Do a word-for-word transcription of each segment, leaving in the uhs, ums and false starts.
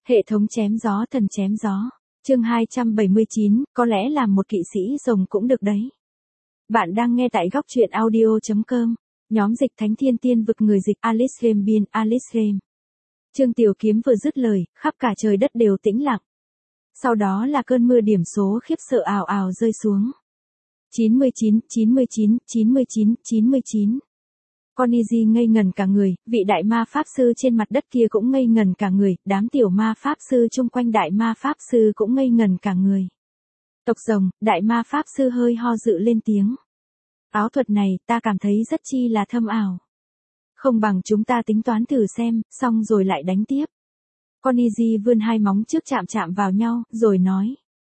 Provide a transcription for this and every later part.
Hệ thống chém gió thần chém gió. Chương hai trăm bảy mươi chín, có lẽ làm một kỵ sĩ rồng cũng được đấy. Bạn đang nghe tại góc truyện audio chấm com. Nhóm dịch Thánh Thiên Tiên Vực người dịch Alice Game Biên Alice Game. Trương Tiểu Kiếm vừa dứt lời, khắp cả trời đất đều tĩnh lặng. Sau đó là cơn mưa điểm số khiếp sợ ào ào rơi xuống. chín mươi chín, chín mươi chín, chín mươi chín, chín mươi chín. Konichi ngây ngần cả người, vị đại ma pháp sư trên mặt đất kia cũng ngây ngần cả người, đám tiểu ma pháp sư chung quanh đại ma pháp sư cũng ngây ngần cả người. Tộc rồng, đại ma pháp sư hơi ho dự lên tiếng. Áo thuật này, ta cảm thấy rất chi là thâm ảo. Không bằng chúng ta tính toán thử xem, xong rồi lại đánh tiếp. Konichi vươn hai móng trước chạm chạm vào nhau, rồi nói.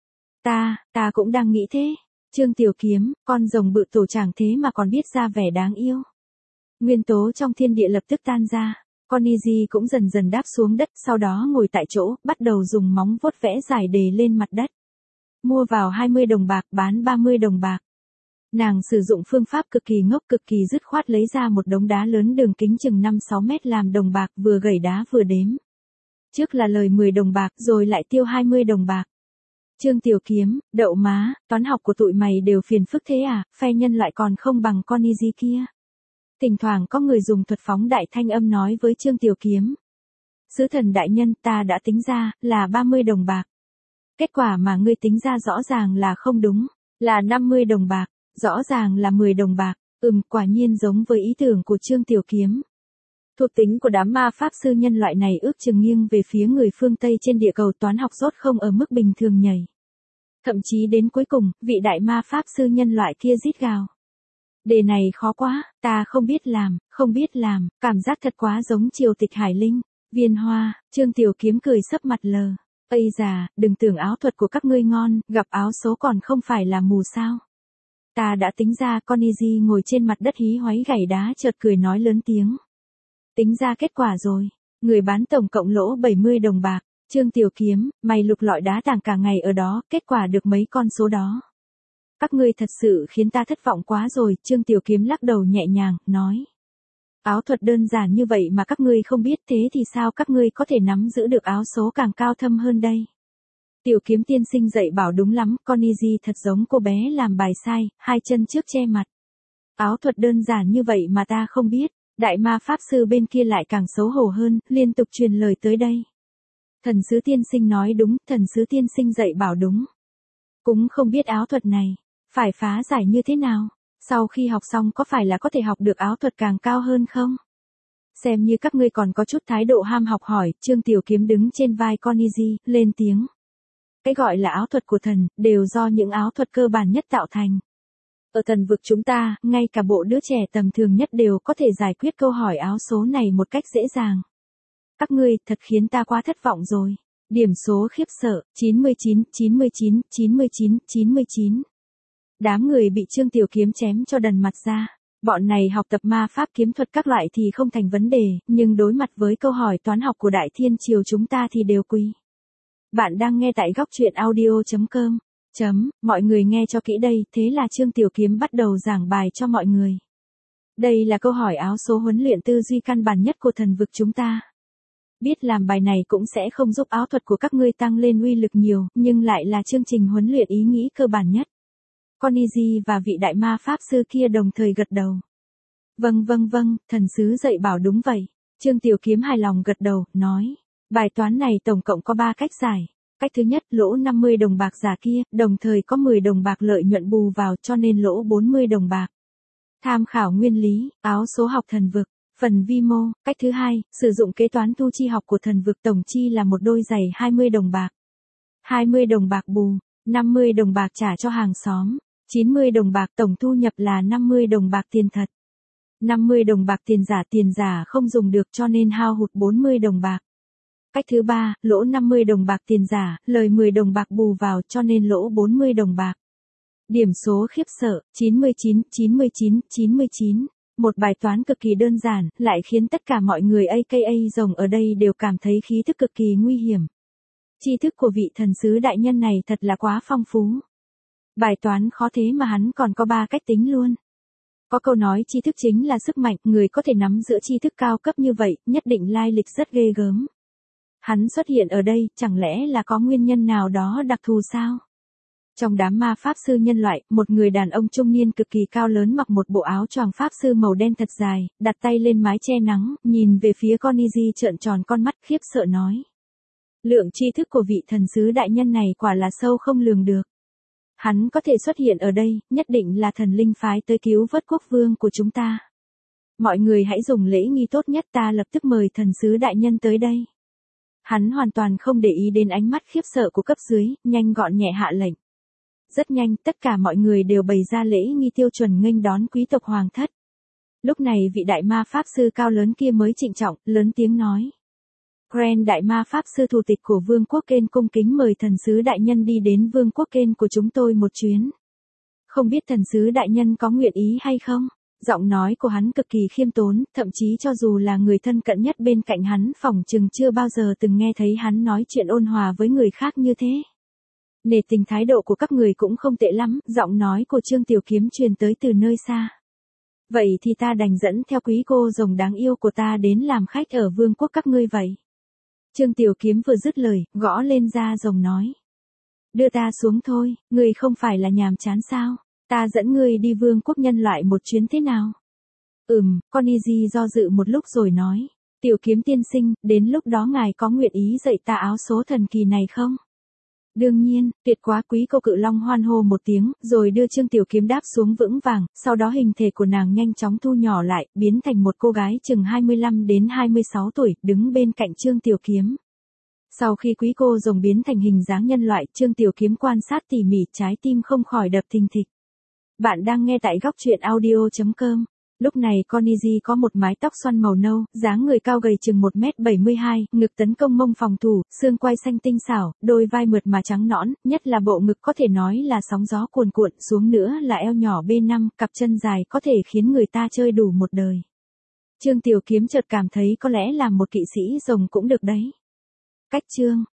Ta, ta cũng đang nghĩ thế. Trương Tiểu Kiếm, con rồng bự tổ chàng thế mà còn biết ra vẻ đáng yêu. Nguyên tố trong thiên địa lập tức tan ra. Konichi cũng dần dần đáp xuống đất, sau đó ngồi tại chỗ, bắt đầu dùng móng vuốt vẽ dài đề lên mặt đất. Mua vào hai mươi đồng bạc, bán ba mươi đồng bạc. Nàng sử dụng phương pháp cực kỳ ngốc cực kỳ dứt khoát lấy ra một đống đá lớn đường kính chừng năm sáu mét làm đồng bạc, vừa gẩy đá vừa đếm. Trước là lời mười đồng bạc, rồi lại tiêu hai mươi đồng bạc. Trương Tiểu Kiếm, đậu má, toán học của tụi mày đều phiền phức thế à, phe nhân loại còn không bằng Konichi kia. Thỉnh thoảng có người dùng thuật phóng đại thanh âm nói với Trương Tiểu Kiếm. Sứ thần đại nhân, ta đã tính ra, là ba mươi đồng bạc. Kết quả mà ngươi tính ra rõ ràng là không đúng, là năm mươi đồng bạc, rõ ràng là mười đồng bạc, ừm, quả nhiên giống với ý tưởng của Trương Tiểu Kiếm. Thuộc tính của đám ma pháp sư nhân loại này ước chừng nghiêng về phía người phương Tây trên địa cầu toán học rốt không ở mức bình thường nhảy. Thậm chí đến cuối cùng, vị đại ma pháp sư nhân loại kia rít gào. Đề này khó quá, ta không biết làm, không biết làm, cảm giác thật quá giống triều tịch Hải Linh. Viên Hoa, Trương Tiểu Kiếm cười sấp mặt lờ. Ây già, đừng tưởng áo thuật của các ngươi ngon, gặp áo số còn không phải là mù sao. Ta đã tính ra. Konichi ngồi trên mặt đất hí hoáy gảy đá chợt cười nói lớn tiếng. Tính ra kết quả rồi, người bán tổng cộng lỗ bảy mươi đồng bạc. Trương Tiểu Kiếm, mày lục lọi đá tảng cả ngày ở đó, kết quả được mấy con số đó. Các ngươi thật sự khiến ta thất vọng quá rồi. Trương Tiểu Kiếm lắc đầu nhẹ nhàng, nói. Áo thuật đơn giản như vậy mà các ngươi không biết, thế thì sao các ngươi có thể nắm giữ được áo số càng cao thâm hơn đây. Tiểu Kiếm tiên sinh dạy bảo đúng lắm, Konichi thật giống cô bé làm bài sai, hai chân trước che mặt. Áo thuật đơn giản như vậy mà ta không biết. Đại ma pháp sư bên kia lại càng xấu hổ hơn, liên tục truyền lời tới đây. Thần sứ tiên sinh nói đúng, thần sứ tiên sinh dạy bảo đúng. Cũng không biết áo thuật này, phải phá giải như thế nào, sau khi học xong có phải là có thể học được áo thuật càng cao hơn không? Xem như các ngươi còn có chút thái độ ham học hỏi. Trương Tiểu Kiếm đứng trên vai Konichi, lên tiếng. Cái gọi là áo thuật của thần, đều do những áo thuật cơ bản nhất tạo thành. Ở thần vực chúng ta, ngay cả bộ đứa trẻ tầm thường nhất đều có thể giải quyết câu hỏi áo số này một cách dễ dàng. Các ngươi, thật khiến ta quá thất vọng rồi. Điểm số khiếp sợ, chín mươi chín, chín mươi chín, chín mươi chín, chín mươi chín. Đám người bị Trương Tiểu Kiếm chém cho đần mặt ra. Bọn này học tập ma pháp kiếm thuật các loại thì không thành vấn đề, nhưng đối mặt với câu hỏi toán học của Đại Thiên Triều chúng ta thì đều quý. Bạn đang nghe tại góc truyện audio chấm com. Chấm, mọi người nghe cho kỹ đây, thế là Trương Tiểu Kiếm bắt đầu giảng bài cho mọi người. Đây là câu hỏi áo số huấn luyện tư duy căn bản nhất của thần vực chúng ta. Biết làm bài này cũng sẽ không giúp áo thuật của các ngươi tăng lên uy lực nhiều, nhưng lại là chương trình huấn luyện ý nghĩ cơ bản nhất. Konichi và vị đại ma pháp sư kia đồng thời gật đầu. Vâng vâng vâng, thần sứ dạy bảo đúng vậy. Trương Tiểu Kiếm hài lòng gật đầu, nói. Bài toán này tổng cộng có ba cách giải. Cách thứ nhất, lỗ năm mươi đồng bạc giả kia, đồng thời có mười đồng bạc lợi nhuận bù vào cho nên lỗ bốn mươi đồng bạc. Tham khảo nguyên lý, áo số học thần vực, phần vi mô. Cách thứ hai, sử dụng kế toán thu chi học của thần vực, tổng chi là một đôi giày hai mươi đồng bạc. hai mươi đồng bạc bù, năm mươi đồng bạc trả cho hàng xóm, chín mươi đồng bạc tổng thu nhập là năm mươi đồng bạc tiền thật. năm mươi đồng bạc tiền giả, tiền giả không dùng được cho nên hao hụt bốn mươi đồng bạc. Cách thứ ba, lỗ năm mươi đồng bạc tiền giả, lời mười đồng bạc bù vào cho nên lỗ bốn mươi đồng bạc. Điểm số khiếp sợ, chín mươi chín, chín mươi chín, chín mươi chín. Một bài toán cực kỳ đơn giản, lại khiến tất cả mọi người a ca a rồng ở đây đều cảm thấy khí thức cực kỳ nguy hiểm. Tri thức của vị thần sứ đại nhân này thật là quá phong phú. Bài toán khó thế mà hắn còn có ba cách tính luôn. Có câu nói tri thức chính là sức mạnh, người có thể nắm giữ tri thức cao cấp như vậy, nhất định lai lịch rất ghê gớm. Hắn xuất hiện ở đây, chẳng lẽ là có nguyên nhân nào đó đặc thù sao? Trong đám ma pháp sư nhân loại, một người đàn ông trung niên cực kỳ cao lớn mặc một bộ áo choàng pháp sư màu đen thật dài, đặt tay lên mái che nắng, nhìn về phía Connie trợn tròn con mắt khiếp sợ nói. Lượng tri thức của vị thần sứ đại nhân này quả là sâu không lường được. Hắn có thể xuất hiện ở đây, nhất định là thần linh phái tới cứu vớt quốc vương của chúng ta. Mọi người hãy dùng lễ nghi tốt nhất, ta lập tức mời thần sứ đại nhân tới đây. Hắn hoàn toàn không để ý đến ánh mắt khiếp sợ của cấp dưới, nhanh gọn nhẹ hạ lệnh. Rất nhanh, tất cả mọi người đều bày ra lễ nghi tiêu chuẩn nghênh đón quý tộc hoàng thất. Lúc này vị đại ma pháp sư cao lớn kia mới trịnh trọng, lớn tiếng nói. Grand đại ma pháp sư thủ tịch của vương quốc Kên cung kính mời thần sứ đại nhân đi đến vương quốc Kên của chúng tôi một chuyến. Không biết thần sứ đại nhân có nguyện ý hay không? Giọng nói của hắn cực kỳ khiêm tốn, thậm chí cho dù là người thân cận nhất bên cạnh hắn phỏng chừng chưa bao giờ từng nghe thấy hắn nói chuyện ôn hòa với người khác như thế. Nể tình thái độ của các người cũng không tệ lắm, giọng nói của Trương Tiểu Kiếm truyền tới từ nơi xa. Vậy thì ta đành dẫn theo quý cô rồng đáng yêu của ta đến làm khách ở vương quốc các ngươi vậy. Trương Tiểu Kiếm vừa dứt lời, gõ lên da rồng nói. Đưa ta xuống thôi, ngươi không phải là nhàm chán sao? Ta dẫn ngươi đi vương quốc nhân loại một chuyến thế nào? Ừm, Connie do dự một lúc rồi nói. Tiểu Kiếm tiên sinh, đến lúc đó ngài có nguyện ý dạy ta áo số thần kỳ này không? Đương nhiên, tuyệt quá, quý cô cự long hoan hô một tiếng, rồi đưa Trương Tiểu Kiếm đáp xuống vững vàng, sau đó hình thể của nàng nhanh chóng thu nhỏ lại, biến thành một cô gái chừng hai mươi lăm đến hai mươi sáu tuổi, đứng bên cạnh Trương Tiểu Kiếm. Sau khi quý cô rồng biến thành hình dáng nhân loại, Trương Tiểu Kiếm quan sát tỉ mỉ, trái tim không khỏi đập thình thịch. Bạn đang nghe tại góc truyện audio chấm com. Lúc này Connie có một mái tóc xoăn màu nâu, dáng người cao gầy chừng một mét bảy mươi hai, ngực tấn công mông phòng thủ, xương quai xanh tinh xảo, đôi vai mượt mà trắng nõn, nhất là bộ ngực có thể nói là sóng gió cuồn cuộn, xuống nữa là eo nhỏ B năm, cặp chân dài có thể khiến người ta chơi đủ một đời. Trương Tiểu Kiếm chợt cảm thấy có lẽ làm một kỵ sĩ rồng cũng được đấy. Cách chương